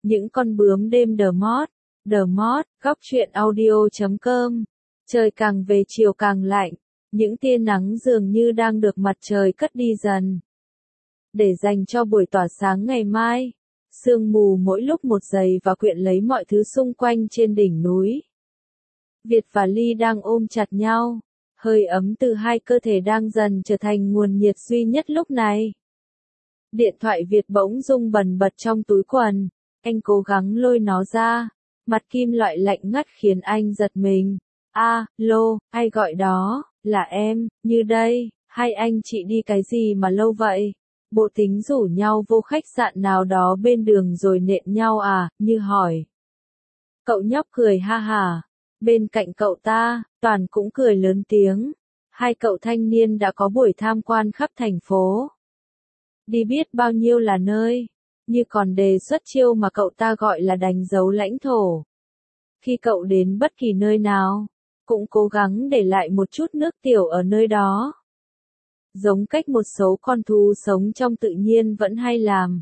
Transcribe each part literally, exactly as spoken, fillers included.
Những con bướm đêm The Mod, The Mod, góc truyện audio chấm com. Trời càng về chiều càng lạnh, những tia nắng dường như đang được mặt trời cất đi dần. Để dành cho buổi tỏa sáng ngày mai, sương mù mỗi lúc một dày và quyện lấy mọi thứ xung quanh trên đỉnh núi. Việt và Ly đang ôm chặt nhau, hơi ấm từ hai cơ thể đang dần trở thành nguồn nhiệt duy nhất lúc này. Điện thoại Việt bỗng rung bần bật trong túi quần, anh cố gắng lôi nó ra, mặt kim loại lạnh ngắt khiến anh giật mình. A, lô, ai gọi đó, là em, Như đây, hai anh chị đi cái gì mà lâu vậy? Bộ tính rủ nhau vô khách sạn nào đó bên đường rồi nện nhau à, Như hỏi. Cậu nhóc cười ha hả, bên cạnh cậu ta, Toàn cũng cười lớn tiếng. Hai cậu thanh niên đã có buổi tham quan khắp thành phố. Đi biết bao nhiêu là nơi, Như còn đề xuất chiêu mà cậu ta gọi là đánh dấu lãnh thổ. Khi cậu đến bất kỳ nơi nào, cũng cố gắng để lại một chút nước tiểu ở nơi đó. Giống cách một số con thú sống trong tự nhiên vẫn hay làm.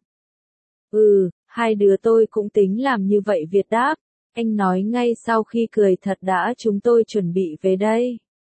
Ừ, hai đứa tôi cũng tính làm như vậy Việt đáp. Anh nói ngay sau khi cười thật đã chúng tôi chuẩn bị về đây.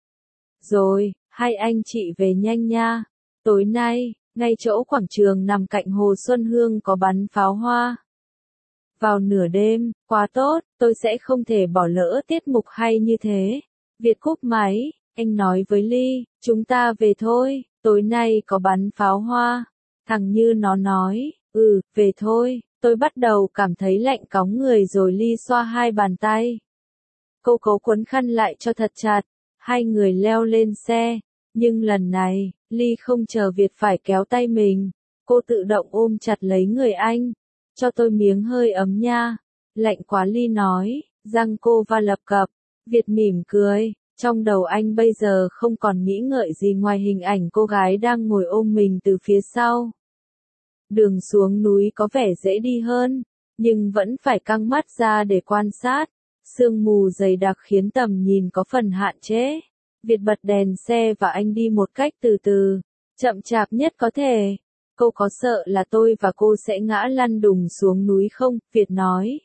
Rồi, hai anh chị về nhanh nha. Tối nay, ngay chỗ quảng trường nằm cạnh Hồ Xuân Hương có bắn pháo hoa. Vào nửa đêm, quá tốt, tôi sẽ không thể bỏ lỡ tiết mục hay như thế. Việt cúp máy, anh nói với Ly, chúng ta về thôi, tối nay có bắn pháo hoa. Thằng Như nó nói, ừ, về thôi, tôi bắt đầu cảm thấy lạnh cóng người rồi Ly xoa hai bàn tay. Cô cố quấn khăn lại cho thật chặt, hai người leo lên xe, nhưng lần này, Ly không chờ Việt phải kéo tay mình, cô tự động ôm chặt lấy người anh. Cho tôi miếng hơi ấm nha. Lạnh quá Ly nói, răng cô va lập cập. Việt mỉm cười, trong đầu anh bây giờ không còn nghĩ ngợi gì ngoài hình ảnh cô gái đang ngồi ôm mình từ phía sau. Đường xuống núi có vẻ dễ đi hơn, nhưng vẫn phải căng mắt ra để quan sát. Sương mù dày đặc khiến tầm nhìn có phần hạn chế. Việt bật đèn xe và anh đi một cách từ từ, chậm chạp nhất có thể. Cô có sợ là tôi và cô sẽ ngã lăn đùng xuống núi không? Việt nói.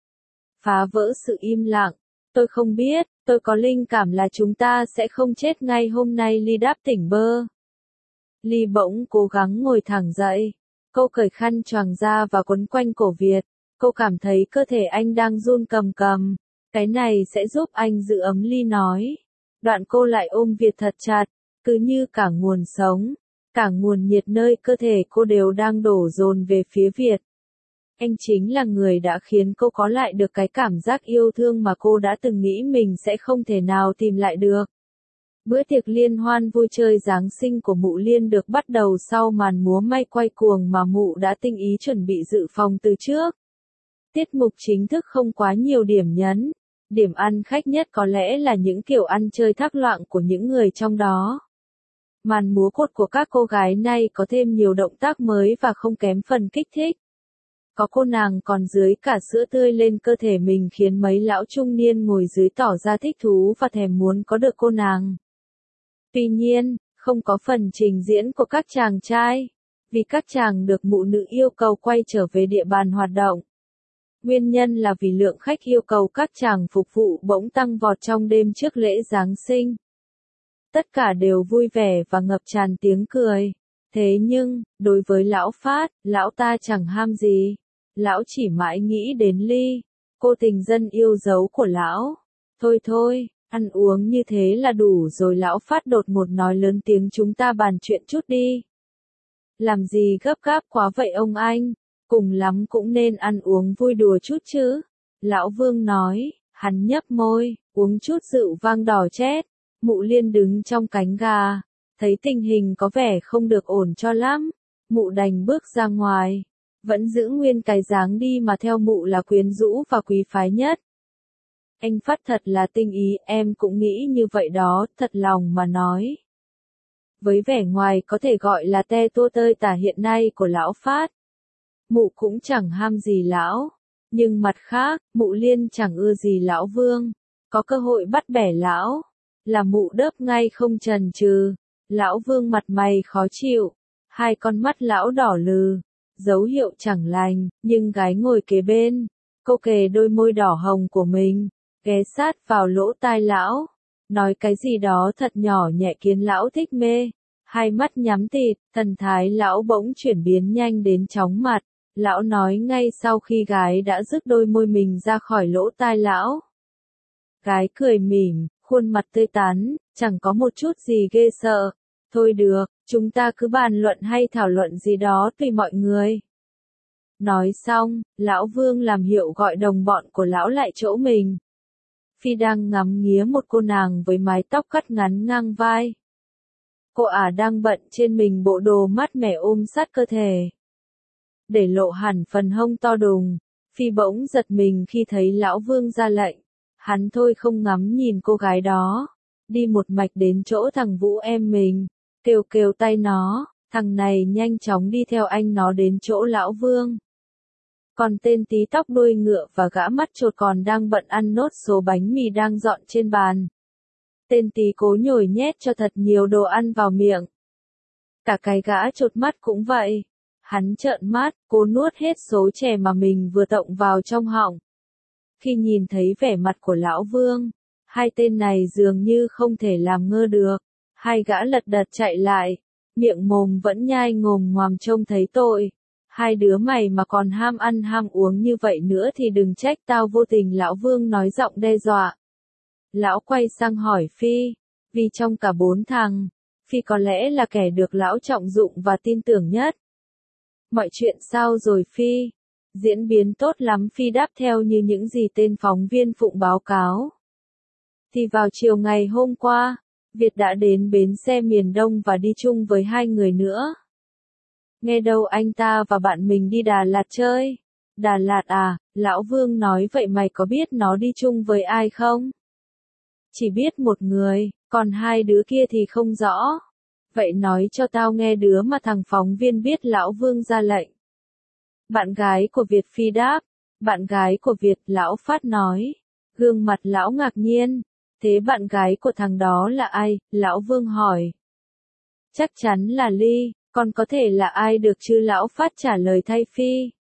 Phá vỡ sự im lặng. Tôi không biết, tôi có linh cảm là chúng ta sẽ không chết ngay hôm nay Ly đáp tỉnh bơ. Ly bỗng cố gắng ngồi thẳng dậy. Cô cởi khăn choàng ra và quấn quanh cổ Việt. Cô cảm thấy cơ thể anh đang run cầm cầm. Cái này sẽ giúp anh giữ ấm Ly nói. Đoạn cô lại ôm Việt thật chặt, cứ như cả nguồn sống. Cả nguồn nhiệt nơi cơ thể cô đều đang đổ dồn về phía Việt. Anh chính là người đã khiến cô có lại được cái cảm giác yêu thương mà cô đã từng nghĩ mình sẽ không thể nào tìm lại được. Bữa tiệc liên hoan vui chơi Giáng sinh của mụ Liên được bắt đầu sau màn múa may quay cuồng mà mụ đã tinh ý chuẩn bị dự phòng từ trước. Tiết mục chính thức không quá nhiều điểm nhấn. Điểm ăn khách nhất có lẽ là những kiểu ăn chơi thác loạn của những người trong đó. Màn múa cột của các cô gái này có thêm nhiều động tác mới và không kém phần kích thích. Có cô nàng còn dưới cả sữa tươi lên cơ thể mình khiến mấy lão trung niên ngồi dưới tỏ ra thích thú và thèm muốn có được cô nàng. Tuy nhiên, không có phần trình diễn của các chàng trai, vì các chàng được mụ nữ yêu cầu quay trở về địa bàn hoạt động. Nguyên nhân là vì lượng khách yêu cầu các chàng phục vụ bỗng tăng vọt trong đêm trước lễ Giáng sinh. Tất cả đều vui vẻ và ngập tràn tiếng cười. Thế nhưng, đối với lão Phát, lão ta chẳng ham gì. Lão chỉ mãi nghĩ đến Ly, cô tình dân yêu dấu của lão. Thôi thôi, ăn uống như thế là đủ rồi lão Phát đột ngột nói lớn tiếng chúng ta bàn chuyện chút đi. Làm gì gấp gáp quá vậy ông anh, cùng lắm cũng nên ăn uống vui đùa chút chứ. Lão Vương nói, hắn nhấp môi, uống chút rượu vang đỏ chét. Mụ Liên đứng trong cánh gà, thấy tình hình có vẻ không được ổn cho lắm, mụ đành bước ra ngoài, vẫn giữ nguyên cái dáng đi mà theo mụ là quyến rũ và quý phái nhất. Anh Phát thật là tinh ý, em cũng nghĩ như vậy đó, thật lòng mà nói. Với vẻ ngoài có thể gọi là te tua tơi tả hiện nay của lão Phát, mụ cũng chẳng ham gì lão, nhưng mặt khác, mụ Liên chẳng ưa gì lão Vương, có cơ hội bắt bẻ lão. Là mụ đớp ngay không chần chừ. Lão Vương mặt mày khó chịu, hai con mắt lão đỏ lừ, dấu hiệu chẳng lành, nhưng gái ngồi kế bên, cô kề đôi môi đỏ hồng của mình, ghé sát vào lỗ tai lão, nói cái gì đó thật nhỏ nhẹ khiến lão thích mê. Hai mắt nhắm tịt, thần thái lão bỗng chuyển biến nhanh đến chóng mặt. Lão nói ngay sau khi gái đã rước đôi môi mình ra khỏi lỗ tai lão. Gái cười mỉm, khuôn mặt tươi tắn, chẳng có một chút gì ghê sợ. Thôi được, chúng ta cứ bàn luận hay thảo luận gì đó tùy mọi người. Nói xong, lão Vương làm hiệu gọi đồng bọn của lão lại chỗ mình. Phi đang ngắm nghía một cô nàng với mái tóc cắt ngắn ngang vai. Cô ả đang bận trên mình bộ đồ mát mẻ ôm sát cơ thể, để lộ hẳn phần hông to đùng. Phi bỗng giật mình khi thấy lão Vương ra lệnh. Hắn thôi không ngắm nhìn cô gái đó, đi một mạch đến chỗ thằng Vũ em mình, kêu kêu tay nó, thằng này nhanh chóng đi theo anh nó đến chỗ lão Vương. Còn tên tí tóc đuôi ngựa và gã mắt chột còn đang bận ăn nốt số bánh mì đang dọn trên bàn. Tên tí cố nhồi nhét cho thật nhiều đồ ăn vào miệng. Cả cái gã chột mắt cũng vậy. Hắn trợn mắt, cố nuốt hết số chè mà mình vừa tộng vào trong họng. Khi nhìn thấy vẻ mặt của lão Vương, hai tên này dường như không thể làm ngơ được. Hai gã lật đật chạy lại, miệng mồm vẫn nhai ngồm ngoàm trông thấy tội. Hai đứa mày mà còn ham ăn ham uống như vậy nữa thì đừng trách tao vô tình, lão Vương nói giọng đe dọa. Lão quay sang hỏi Phi, vì trong cả bốn thằng, Phi có lẽ là kẻ được lão trọng dụng và tin tưởng nhất. Mọi chuyện sao rồi Phi? Diễn biến tốt lắm, Phi đáp theo như những gì tên phóng viên phụng báo cáo. Thì vào chiều ngày hôm qua, Việt đã đến bến xe miền Đông và đi chung với hai người nữa. Nghe đâu anh ta và bạn mình đi Đà Lạt chơi. Đà Lạt à? Lão Vương nói vậy mày có biết nó đi chung với ai không? Chỉ biết một người, còn hai đứa kia thì không rõ. Vậy nói cho tao nghe đứa mà thằng phóng viên biết. Lão Vương ra lệnh. Bạn gái của Việt, Phi đáp. Bạn gái của Việt, lão Phát nói. Gương mặt lão ngạc nhiên. Thế bạn gái của thằng đó là ai? Lão Vương hỏi. Chắc chắn là Ly, còn có thể là ai được chứ? Lão Phát trả lời thay Phi.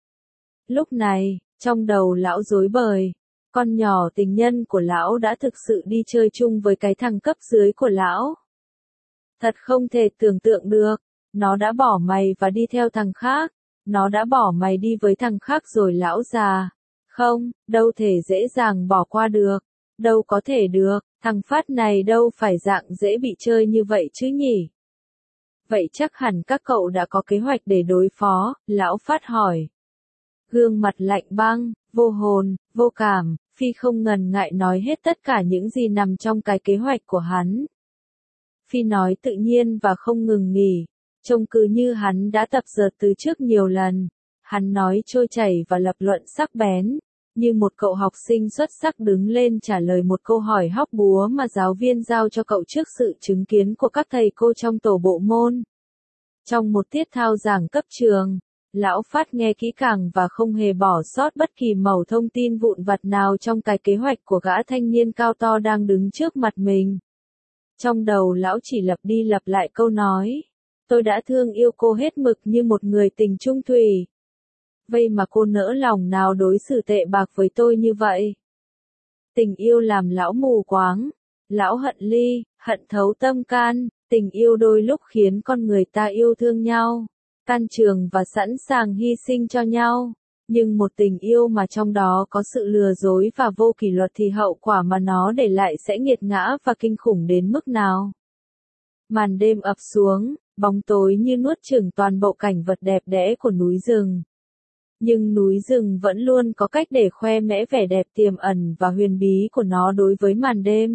Lúc này, trong đầu lão rối bời. Con nhỏ tình nhân của lão đã thực sự đi chơi chung với cái thằng cấp dưới của lão. Thật không thể tưởng tượng được. Nó đã bỏ mày và đi theo thằng khác. Nó đã bỏ mày đi với thằng khác rồi lão già. Không, đâu thể dễ dàng bỏ qua được. Đâu có thể được, thằng Phát này đâu phải dạng dễ bị chơi như vậy chứ nhỉ? Vậy chắc hẳn các cậu đã có kế hoạch để đối phó, lão Phát hỏi. Gương mặt lạnh băng, vô hồn, vô cảm, Phi không ngần ngại nói hết tất cả những gì nằm trong cái kế hoạch của hắn. Phi nói tự nhiên và không ngừng nghỉ, trông cứ như hắn đã tập dượt từ trước nhiều lần. Hắn nói trôi chảy và lập luận sắc bén, như một cậu học sinh xuất sắc đứng lên trả lời một câu hỏi hóc búa mà giáo viên giao cho cậu trước sự chứng kiến của các thầy cô trong tổ bộ môn. Trong một tiết thao giảng cấp trường, lão Phát nghe kỹ càng và không hề bỏ sót bất kỳ mẩu thông tin vụn vặt nào trong cái kế hoạch của gã thanh niên cao to đang đứng trước mặt mình. Trong đầu lão chỉ lặp đi lặp lại câu nói, tôi đã thương yêu cô hết mực như một người tình chung thủy. Vậy mà cô nỡ lòng nào đối xử tệ bạc với tôi như vậy? Tình yêu làm lão mù quáng, lão hận Ly, hận thấu tâm can. Tình yêu đôi lúc khiến con người ta yêu thương nhau, can trường và sẵn sàng hy sinh cho nhau. Nhưng một tình yêu mà trong đó có sự lừa dối và vô kỷ luật thì hậu quả mà nó để lại sẽ nghiệt ngã và kinh khủng đến mức nào? Màn đêm ập xuống, bóng tối như nuốt chửng toàn bộ cảnh vật đẹp đẽ của núi rừng. Nhưng núi rừng vẫn luôn có cách để khoe mẽ vẻ đẹp tiềm ẩn và huyền bí của nó đối với màn đêm.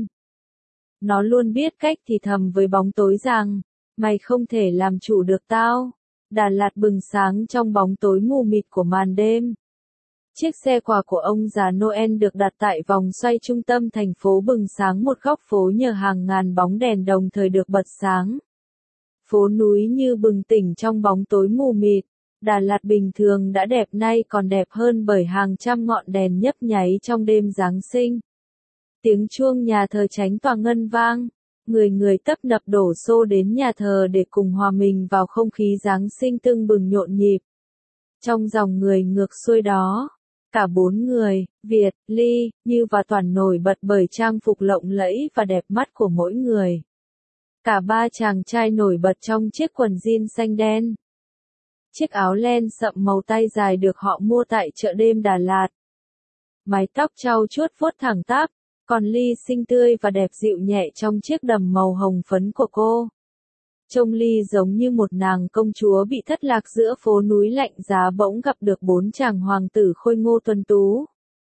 Nó luôn biết cách thì thầm với bóng tối rằng, mày không thể làm chủ được tao. Đà Lạt bừng sáng trong bóng tối mù mịt của màn đêm. Chiếc xe quà của ông già Noel được đặt tại vòng xoay trung tâm thành phố bừng sáng một góc phố nhờ hàng ngàn bóng đèn đồng thời được bật sáng. Phố núi như bừng tỉnh trong bóng tối mù mịt. Đà Lạt bình thường đã đẹp nay còn đẹp hơn bởi hàng trăm ngọn đèn nhấp nháy trong đêm Giáng sinh. Tiếng chuông nhà thờ Chánh Tòa ngân vang, người người tấp nập đổ xô đến nhà thờ để cùng hòa mình vào không khí Giáng sinh tưng bừng nhộn nhịp. Trong dòng người ngược xuôi đó, cả bốn người, Việt, Ly, Như và Toàn nổi bật bởi trang phục lộng lẫy và đẹp mắt của mỗi người. Cả ba chàng trai nổi bật trong chiếc quần jean xanh đen. Chiếc áo len sậm màu tay dài được họ mua tại chợ đêm Đà Lạt. Mái tóc trau chuốt vuốt thẳng tắp, còn Ly xinh tươi và đẹp dịu nhẹ trong chiếc đầm màu hồng phấn của cô. Trông Ly giống như một nàng công chúa bị thất lạc giữa phố núi lạnh giá bỗng gặp được bốn chàng hoàng tử khôi ngô tuấn tú.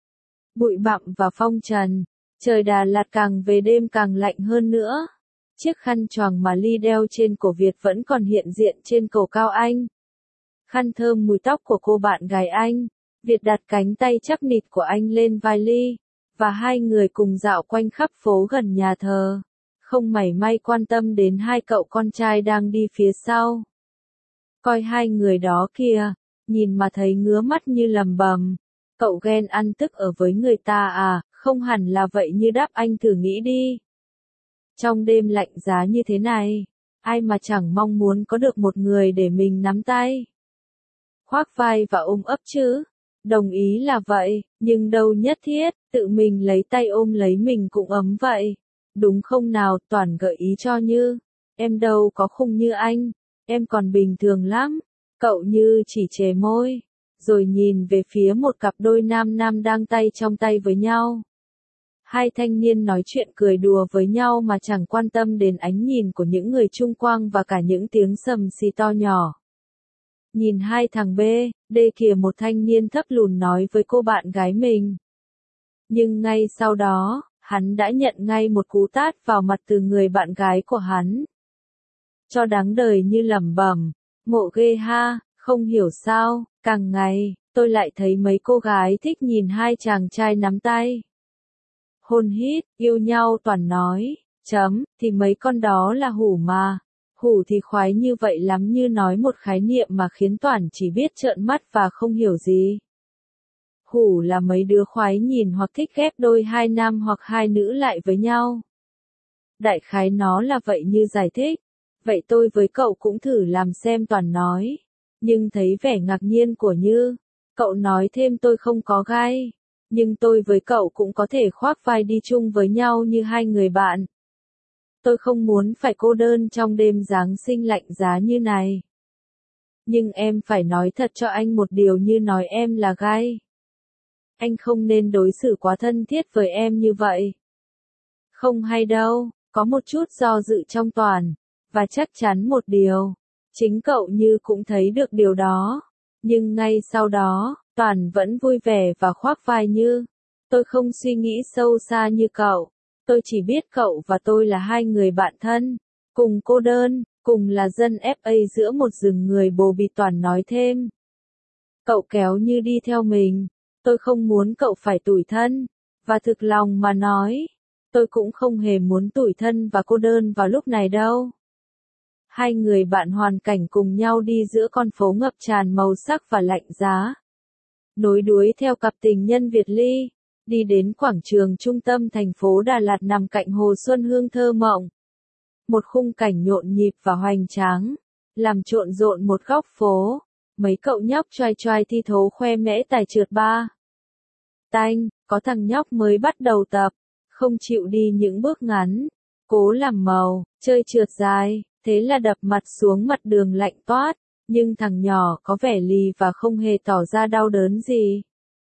Bụi bặm và phong trần, trời Đà Lạt càng về đêm càng lạnh hơn nữa. Chiếc khăn choàng mà Ly đeo trên cổ Việt vẫn còn hiện diện trên cổ cao anh. Khăn thơm mùi tóc của cô bạn gái anh. Việt đặt cánh tay chắc nịt của anh lên vai Ly, và hai người cùng dạo quanh khắp phố gần nhà thờ, không mảy may quan tâm đến hai cậu con trai đang đi phía sau. Coi hai người đó kìa, nhìn mà thấy ngứa mắt như lầm bầm. Cậu ghen ăn tức ở với người ta à, không hẳn là vậy như đáp anh thử nghĩ đi. Trong đêm lạnh giá như thế này, ai mà chẳng mong muốn có được một người để mình nắm tay, khoác vai và ôm ấp chứ. Đồng ý là vậy, nhưng đâu nhất thiết, tự mình lấy tay ôm lấy mình cũng ấm vậy. Đúng không nào? Toàn gợi ý cho Như. Em đâu có khùng như anh, em còn bình thường lắm. Cậu Như chỉ chề môi, rồi nhìn về phía một cặp đôi nam nam đang tay trong tay với nhau. Hai thanh niên nói chuyện cười đùa với nhau mà chẳng quan tâm đến ánh nhìn của những người chung quanh và cả những tiếng sầm xì to nhỏ. Nhìn hai thằng B, D kìa, một thanh niên thấp lùn nói với cô bạn gái mình. Nhưng ngay sau đó, hắn đã nhận ngay một cú tát vào mặt từ người bạn gái của hắn. Cho đáng đời như lẩm bẩm, ngộ ghê ha, không hiểu sao, càng ngày, tôi lại thấy mấy cô gái thích nhìn hai chàng trai nắm tay. Hôn hít, yêu nhau. Toàn nói, chấm, thì mấy con đó là hủ mà. Hủ thì khoái như vậy lắm, như nói một khái niệm mà khiến Toàn chỉ biết trợn mắt và không hiểu gì. Hủ là mấy đứa khoái nhìn hoặc thích ghép đôi hai nam hoặc hai nữ lại với nhau. Đại khái nó là vậy Như giải thích. Vậy tôi với cậu cũng thử làm xem, Toàn nói. Nhưng thấy vẻ ngạc nhiên của Như, cậu nói thêm, tôi không có gai. Nhưng tôi với cậu cũng có thể khoác vai đi chung với nhau như hai người bạn. Tôi không muốn phải cô đơn trong đêm Giáng sinh lạnh giá như này. Nhưng em phải nói thật cho anh một điều, Như nói em là gai. Anh không nên đối xử quá thân thiết với em như vậy. Không hay đâu, có một chút do dự trong Toàn, và chắc chắn một điều, chính cậu Như cũng thấy được điều đó. Nhưng ngay sau đó, Toàn vẫn vui vẻ và khoác vai Như. Tôi không suy nghĩ sâu xa như cậu. Tôi chỉ biết cậu và tôi là hai người bạn thân, cùng cô đơn, cùng là dân ép a giữa một rừng người bồ bịch. Toàn nói thêm. Cậu kéo Như đi theo mình. Tôi không muốn cậu phải tủi thân. Và thực lòng mà nói, tôi cũng không hề muốn tủi thân và cô đơn vào lúc này đâu. Hai người bạn hoàn cảnh cùng nhau đi giữa con phố ngập tràn màu sắc và lạnh giá. Nối đuôi theo cặp tình nhân Việt Ly, đi đến quảng trường trung tâm thành phố Đà Lạt nằm cạnh Hồ Xuân Hương thơ mộng. Một khung cảnh nhộn nhịp và hoành tráng, làm trộn rộn một góc phố. Mấy cậu nhóc choai choai thi thố khoe mẽ tài trượt ba. Tanh, có thằng nhóc mới bắt đầu tập, không chịu đi những bước ngắn, cố làm màu, chơi trượt dài, thế là đập mặt xuống mặt đường lạnh toát. Nhưng thằng nhỏ có vẻ lì và không hề tỏ ra đau đớn gì.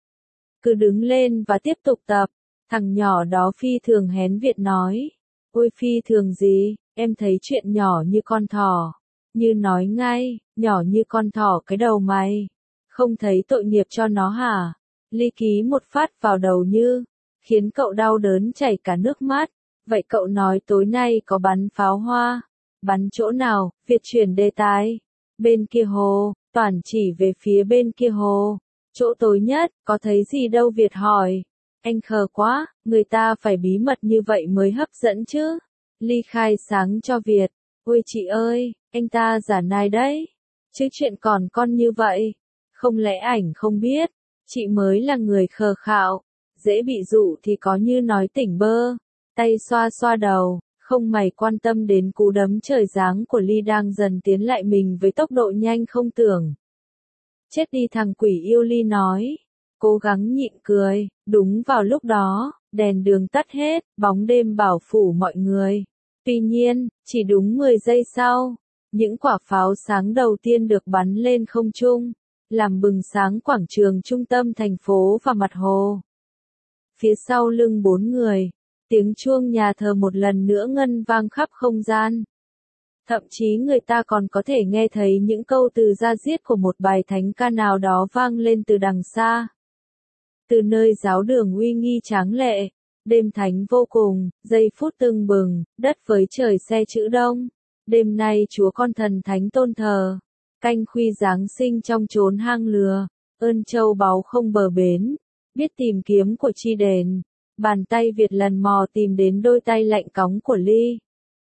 Cứ đứng lên và tiếp tục tập. Thằng nhỏ đó phi thường hén Việt nói. Ôi phi thường gì, em thấy chuyện nhỏ như con thỏ. Như nói ngay, nhỏ như con thỏ cái đầu mày. Không thấy tội nghiệp cho nó hả? Ly ký một phát vào đầu Như, khiến cậu đau đớn chảy cả nước mắt. Vậy cậu nói tối nay có bắn pháo hoa? Bắn chỗ nào? Việt chuyển đề tài. Bên kia hồ. Toàn chỉ về phía bên kia hồ. Chỗ tối nhất, có thấy gì đâu? Việt hỏi. Anh khờ quá, người ta phải bí mật như vậy mới hấp dẫn chứ. Ly khai sáng cho Việt. Ôi chị ơi, anh ta giả nai đấy. Chứ chuyện còn con như vậy. Không lẽ ảnh không biết, chị mới là người khờ khạo. Dễ bị dụ thì có Như nói tỉnh bơ. Tay xoa xoa đầu, không mày quan tâm đến cú đấm trời giáng của Ly đang dần tiến lại mình với tốc độ nhanh không tưởng. Chết đi thằng quỷ yêu, Ly nói. Cố gắng nhịn cười, đúng vào lúc đó, đèn đường tắt hết, bóng đêm bao phủ mọi người. Tuy nhiên, chỉ đúng mười giây sau, những quả pháo sáng đầu tiên được bắn lên không trung, làm bừng sáng quảng trường trung tâm thành phố và mặt hồ. Phía sau lưng bốn người, tiếng chuông nhà thờ một lần nữa ngân vang khắp không gian. Thậm chí người ta còn có thể nghe thấy những câu từ da diết của một bài thánh ca nào đó vang lên từ đằng xa. Từ nơi giáo đường uy nghi tráng lệ, đêm thánh vô cùng, giây phút tưng bừng, đất với trời xe chữ đông. Đêm nay Chúa Con Thần Thánh tôn thờ, canh khuy Giáng sinh trong chốn hang lừa, ơn châu báu không bờ bến, biết tìm kiếm của chi đền. Bàn tay Việt lần mò tìm đến đôi tay lạnh cóng của Ly.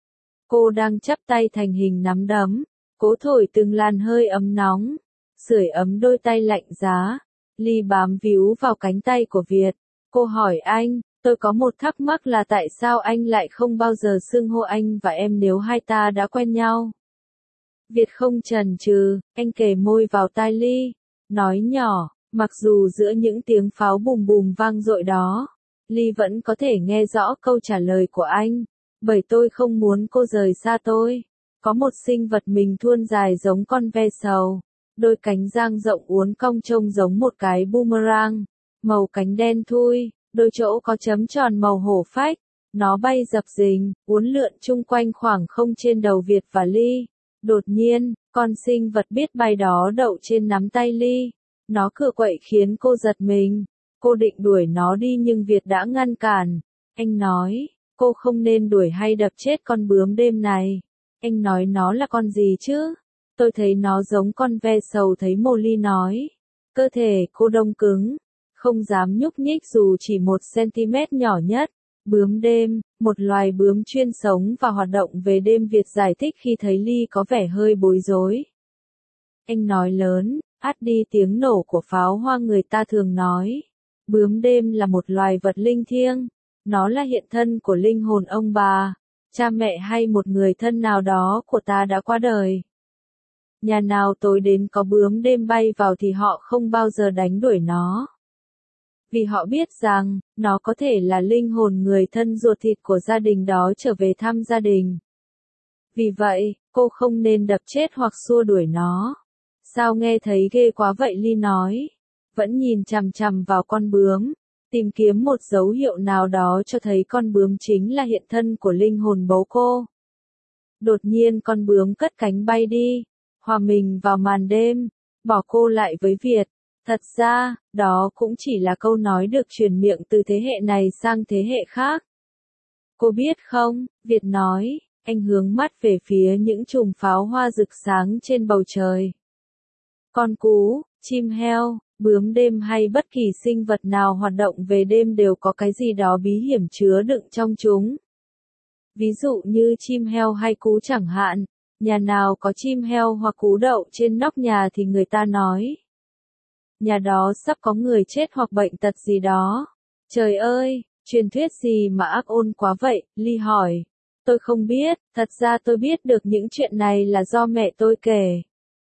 Cô đang chắp tay thành hình nắm đấm, cố thổi từng làn hơi ấm nóng, sưởi ấm đôi tay lạnh giá. Ly bám víu vào cánh tay của Việt. Cô hỏi anh, tôi có một thắc mắc là tại sao anh lại không bao giờ xưng hô anh và em nếu hai ta đã quen nhau. Việt không chần chừ, anh kề môi vào tai Ly, nói nhỏ, mặc dù giữa những tiếng pháo bùm bùm vang dội đó, Ly vẫn có thể nghe rõ câu trả lời của anh. Bởi tôi không muốn cô rời xa tôi. Có một sinh vật mình thuôn dài giống con ve sầu. Đôi cánh dang rộng uốn cong trông giống một cái boomerang. Màu cánh đen thui, đôi chỗ có chấm tròn màu hổ phách. Nó bay dập dình, uốn lượn chung quanh khoảng không trên đầu Việt và Ly. Đột nhiên, con sinh vật biết bay đó đậu trên nắm tay Ly. Nó cựa quậy khiến cô giật mình. Cô định đuổi nó đi nhưng Việt đã ngăn cản. Anh nói, cô không nên đuổi hay đập chết con bướm đêm này. Anh nói nó là con gì chứ? Tôi thấy nó giống con ve sầu, thấy mồ. Ly nói. Cơ thể cô đông cứng, không dám nhúc nhích dù chỉ một centimet nhỏ nhất. Bướm đêm, một loài bướm chuyên sống và hoạt động về đêm, Việt giải thích khi thấy Ly có vẻ hơi bối rối. Anh nói lớn, át đi tiếng nổ của pháo hoa. Người ta thường nói, bướm đêm là một loài vật linh thiêng. Nó là hiện thân của linh hồn ông bà, cha mẹ hay một người thân nào đó của ta đã qua đời. Nhà nào tối đến có bướm đêm bay vào thì họ không bao giờ đánh đuổi nó. Vì họ biết rằng, nó có thể là linh hồn người thân ruột thịt của gia đình đó trở về thăm gia đình. Vì vậy, cô không nên đập chết hoặc xua đuổi nó. Sao nghe thấy ghê quá vậy? Ly nói. Vẫn nhìn chằm chằm vào con bướm, tìm kiếm một dấu hiệu nào đó cho thấy con bướm chính là hiện thân của linh hồn bố cô. Đột nhiên con bướm cất cánh bay đi, hòa mình vào màn đêm, bỏ cô lại với Việt. Thật ra, đó cũng chỉ là câu nói được truyền miệng từ thế hệ này sang thế hệ khác. Cô biết không, Việt nói, anh hướng mắt về phía những chùm pháo hoa rực sáng trên bầu trời. Con cú, chim heo, bướm đêm hay bất kỳ sinh vật nào hoạt động về đêm đều có cái gì đó bí hiểm chứa đựng trong chúng. Ví dụ như chim heo hay cú chẳng hạn, nhà nào có chim heo hoặc cú đậu trên nóc nhà thì người ta nói, nhà đó sắp có người chết hoặc bệnh tật gì đó. Trời ơi, truyền thuyết gì mà ác ôn quá vậy? Ly hỏi. Tôi không biết, thật ra tôi biết được những chuyện này là do mẹ tôi kể.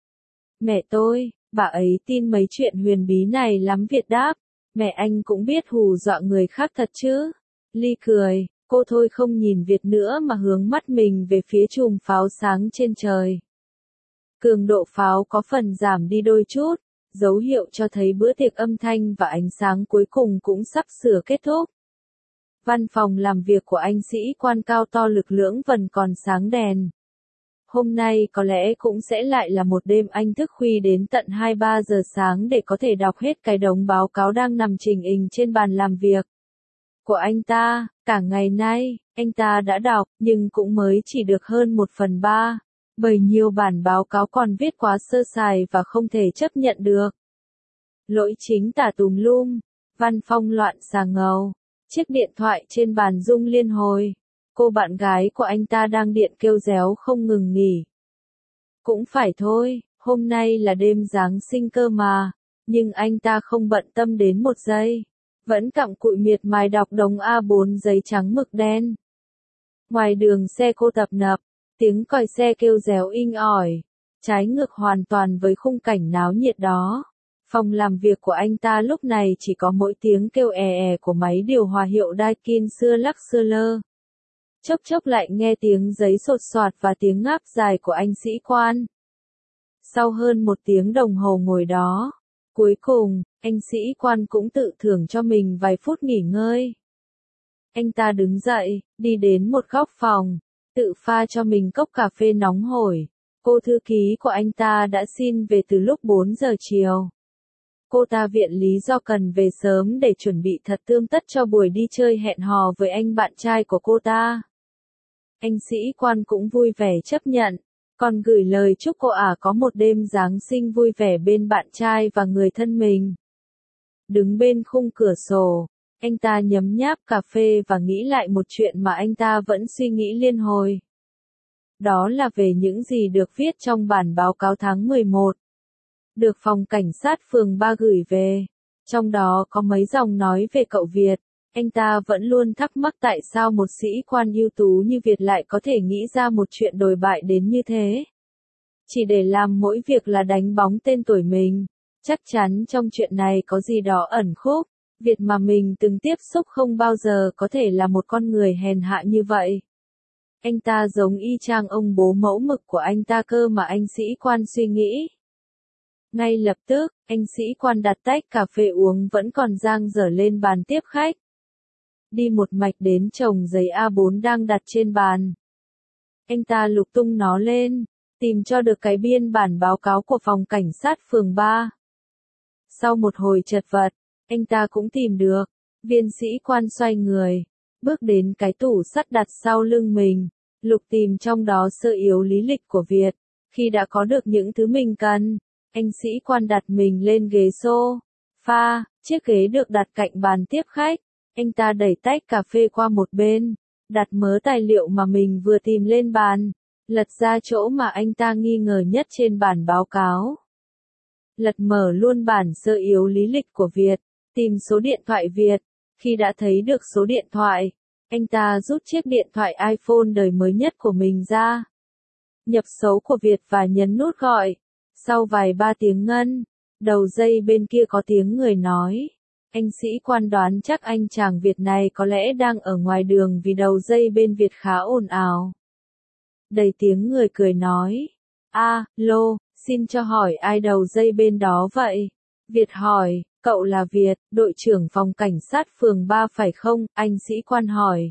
Mẹ tôi, bà ấy tin mấy chuyện huyền bí này lắm. Việt đáp. Mẹ anh cũng biết hù dọa người khác thật chứ? Ly cười, cô thôi không nhìn Việt nữa mà hướng mắt mình về phía chùm pháo sáng trên trời. Cường độ pháo có phần giảm đi đôi chút, dấu hiệu cho thấy bữa tiệc âm thanh và ánh sáng cuối cùng cũng sắp sửa kết thúc. Văn phòng làm việc của anh sĩ quan cao to lực lưỡng vẫn còn sáng đèn. Hôm nay có lẽ cũng sẽ lại là một đêm anh thức khuya đến tận hai ba giờ sáng để có thể đọc hết cái đống báo cáo đang nằm trình hình trên bàn làm việc của anh ta. Cả ngày nay, anh ta đã đọc, nhưng cũng mới chỉ được hơn một phần ba, bởi nhiều bản báo cáo còn viết quá sơ sài và không thể chấp nhận được. Lỗi chính tả tùm lum, văn phong loạn xà ngầu, chiếc điện thoại trên bàn rung liên hồi. Cô bạn gái của anh ta đang điện kêu réo không ngừng nghỉ. Cũng phải thôi, hôm nay là đêm Giáng sinh cơ mà, nhưng anh ta không bận tâm đến một giây. Vẫn cặm cụi miệt mài đọc đống A bốn giấy trắng mực đen. Ngoài đường xe cô tập nập, tiếng còi xe kêu réo inh ỏi. Trái ngược hoàn toàn với khung cảnh náo nhiệt đó. Phòng làm việc của anh ta lúc này chỉ có mỗi tiếng kêu è è của máy điều hòa hiệu Daikin xưa lắc xưa lơ. Chốc chốc lại nghe tiếng giấy sột soạt và tiếng ngáp dài của anh sĩ quan. Sau hơn một tiếng đồng hồ ngồi đó, cuối cùng, anh sĩ quan cũng tự thưởng cho mình vài phút nghỉ ngơi. Anh ta đứng dậy, đi đến một góc phòng, tự pha cho mình cốc cà phê nóng hổi. Cô thư ký của anh ta đã xin về từ lúc bốn giờ chiều. Cô ta viện lý do cần về sớm để chuẩn bị thật tươm tất cho buổi đi chơi hẹn hò với anh bạn trai của cô ta. Anh sĩ quan cũng vui vẻ chấp nhận, còn gửi lời chúc cô ả có một đêm Giáng sinh vui vẻ bên bạn trai và người thân mình. Đứng bên khung cửa sổ, anh ta nhấm nháp cà phê và nghĩ lại một chuyện mà anh ta vẫn suy nghĩ liên hồi. Đó là về những gì được viết trong bản báo cáo tháng mười một. Được phòng cảnh sát phường ba gửi về. Trong đó có mấy dòng nói về cậu Việt. Anh ta vẫn luôn thắc mắc tại sao một sĩ quan ưu tú như Việt lại có thể nghĩ ra một chuyện đồi bại đến như thế. Chỉ để làm mỗi việc là đánh bóng tên tuổi mình. Chắc chắn trong chuyện này có gì đó ẩn khúc. Việt mà mình từng tiếp xúc không bao giờ có thể là một con người hèn hạ như vậy. Anh ta giống y chang ông bố mẫu mực của anh ta cơ mà anh sĩ quan suy nghĩ. Ngay lập tức, anh sĩ quan đặt tách cà phê uống vẫn còn dang dở lên bàn tiếp khách. Đi một mạch đến chồng giấy A bốn đang đặt trên bàn. Anh ta lục tung nó lên, tìm cho được cái biên bản báo cáo của phòng cảnh sát phường ba. Sau một hồi chật vật, anh ta cũng tìm được. Viên sĩ quan xoay người, bước đến cái tủ sắt đặt sau lưng mình, lục tìm trong đó sơ yếu lý lịch của Việt. Khi đã có được những thứ mình cần, anh sĩ quan đặt mình lên ghế sofa, chiếc ghế được đặt cạnh bàn tiếp khách. Anh ta đẩy tách cà phê qua một bên, đặt mớ tài liệu mà mình vừa tìm lên bàn, lật ra chỗ mà anh ta nghi ngờ nhất trên bản báo cáo. Lật mở luôn bản sơ yếu lý lịch của Việt, tìm số điện thoại Việt. Khi đã thấy được số điện thoại, anh ta rút chiếc điện thoại iPhone đời mới nhất của mình ra. Nhập số của Việt và nhấn nút gọi. Sau vài ba tiếng ngân, đầu dây bên kia có tiếng người nói. Anh sĩ quan đoán chắc anh chàng Việt này có lẽ đang ở ngoài đường vì đầu dây bên Việt khá ồn ào. Đầy tiếng người cười nói. A, lô, xin cho hỏi ai đầu dây bên đó vậy? Việt hỏi, cậu là Việt, đội trưởng phòng cảnh sát phường ba phải không? Anh sĩ quan hỏi.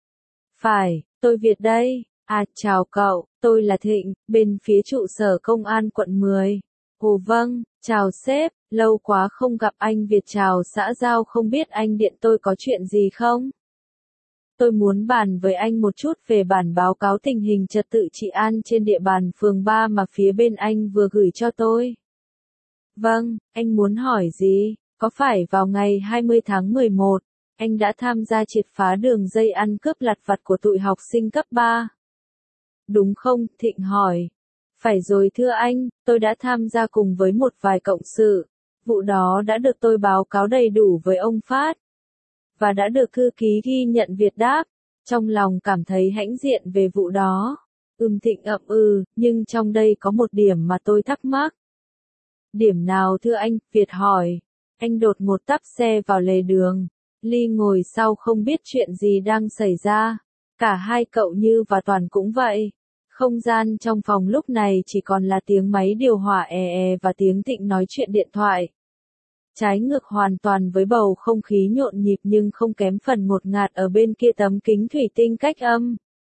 Phải, tôi Việt đây. À, chào cậu, tôi là Thịnh, bên phía trụ sở công an quận mười. Ồ vâng, chào sếp, lâu quá không gặp anh Việt. Chào xã giao, không biết anh điện tôi có chuyện gì không? Tôi muốn bàn với anh một chút về bản báo cáo tình hình trật tự trị an trên địa bàn phường ba mà phía bên anh vừa gửi cho tôi. Vâng, anh muốn hỏi gì? Có phải vào ngày hai mươi tháng mười một, anh đã tham gia triệt phá đường dây ăn cướp lặt vặt của tụi học sinh cấp ba? Đúng không? Thịnh hỏi. Phải rồi thưa anh, tôi đã tham gia cùng với một vài cộng sự. Vụ đó đã được tôi báo cáo đầy đủ với ông Phát. Và đã được thư ký ghi nhận. Việt đáp, trong lòng cảm thấy hãnh diện về vụ đó. Ừm Thịnh ậm ừ, nhưng trong đây có một điểm mà tôi thắc mắc. Điểm nào thưa anh? Việt hỏi. Anh đột ngột tấp xe vào lề đường. Ly ngồi sau không biết chuyện gì đang xảy ra. Cả hai cậu Như và Toàn cũng vậy. Không gian trong phòng lúc này chỉ còn là tiếng máy điều hòa è è và tiếng Thịnh nói chuyện điện thoại. Trái ngược hoàn toàn với bầu không khí nhộn nhịp nhưng không kém phần ngột ngạt ở bên kia tấm kính thủy tinh cách âm.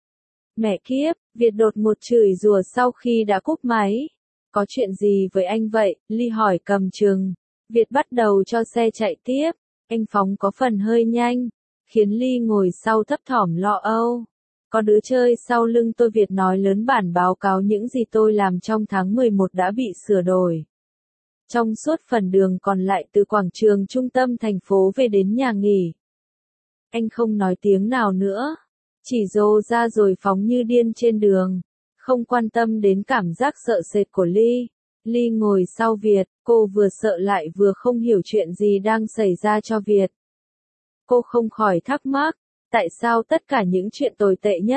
Mẹ kiếp, Việt đột ngột chửi rủa sau khi đã cúp máy. Có chuyện gì với anh vậy? Ly hỏi cầm chừng. Việt bắt đầu cho xe chạy tiếp. Anh phóng có phần hơi nhanh, khiến Ly ngồi sau thấp thỏm lo âu. Có đứa chơi sau lưng tôi. Việt nói lớn bản báo cáo những gì tôi làm trong tháng mười một đã bị sửa đổi. Trong suốt phần đường còn lại từ quảng trường trung tâm thành phố về đến nhà nghỉ. Anh không nói tiếng nào nữa, chỉ rô ra rồi phóng như điên trên đường, không quan tâm đến cảm giác sợ sệt của Ly. Ly ngồi sau Việt, cô vừa sợ lại vừa không hiểu chuyện gì đang xảy ra cho Việt. Cô không khỏi thắc mắc, tại sao tất cả những chuyện tồi tệ nhất,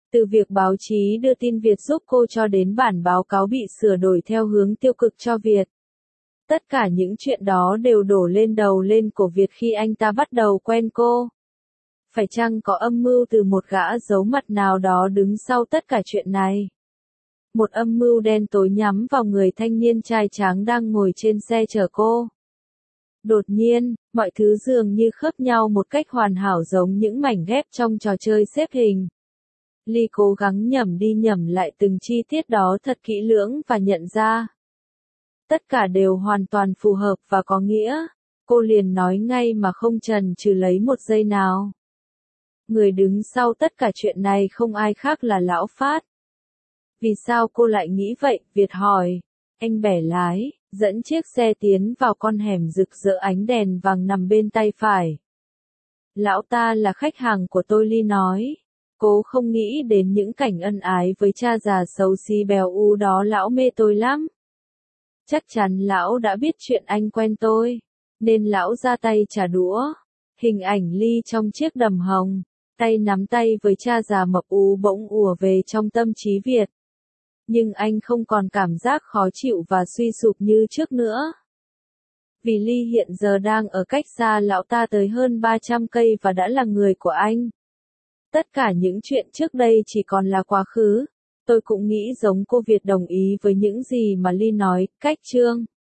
Từ việc báo chí đưa tin Việt giúp cô cho đến bản báo cáo bị sửa đổi theo hướng tiêu cực cho Việt. Tất cả những chuyện đó đều đổ lên đầu lên cổ Việt khi anh ta bắt đầu quen cô. Phải chăng có âm mưu từ một gã giấu mặt nào đó đứng sau tất cả chuyện này? Một âm mưu đen tối nhắm vào người thanh niên trai tráng đang ngồi trên xe chở cô. Đột nhiên, mọi thứ dường như khớp nhau một cách hoàn hảo giống những mảnh ghép trong trò chơi xếp hình. Ly cố gắng nhẩm đi nhẩm lại từng chi tiết đó thật kỹ lưỡng và nhận ra. Tất cả đều hoàn toàn phù hợp và có nghĩa. Cô liền nói ngay mà không chần chừ lấy một giây nào. Người đứng sau tất cả chuyện này không ai khác là Lão Phát. Vì sao cô lại nghĩ vậy? Việt hỏi. Anh bẻ lái, dẫn chiếc xe tiến vào con hẻm rực rỡ ánh đèn vàng nằm bên tay phải. Lão ta là khách hàng của tôi, Ly nói. Cô không nghĩ đến những cảnh ân ái với cha già xấu xí bèo u đó. Lão mê tôi lắm. Chắc chắn lão đã biết chuyện anh quen tôi, nên lão ra tay trả đũa. Hình ảnh Ly trong chiếc đầm hồng, tay nắm tay với cha già mập ú bỗng ùa về trong tâm trí Việt. Nhưng anh không còn cảm giác khó chịu và suy sụp như trước nữa. Vì Ly hiện giờ đang ở cách xa lão ta tới hơn ba trăm cây và đã là người của anh. Tất cả những chuyện trước đây chỉ còn là quá khứ. Tôi cũng nghĩ giống cô, Việt đồng ý với những gì mà Ly nói. Cách chương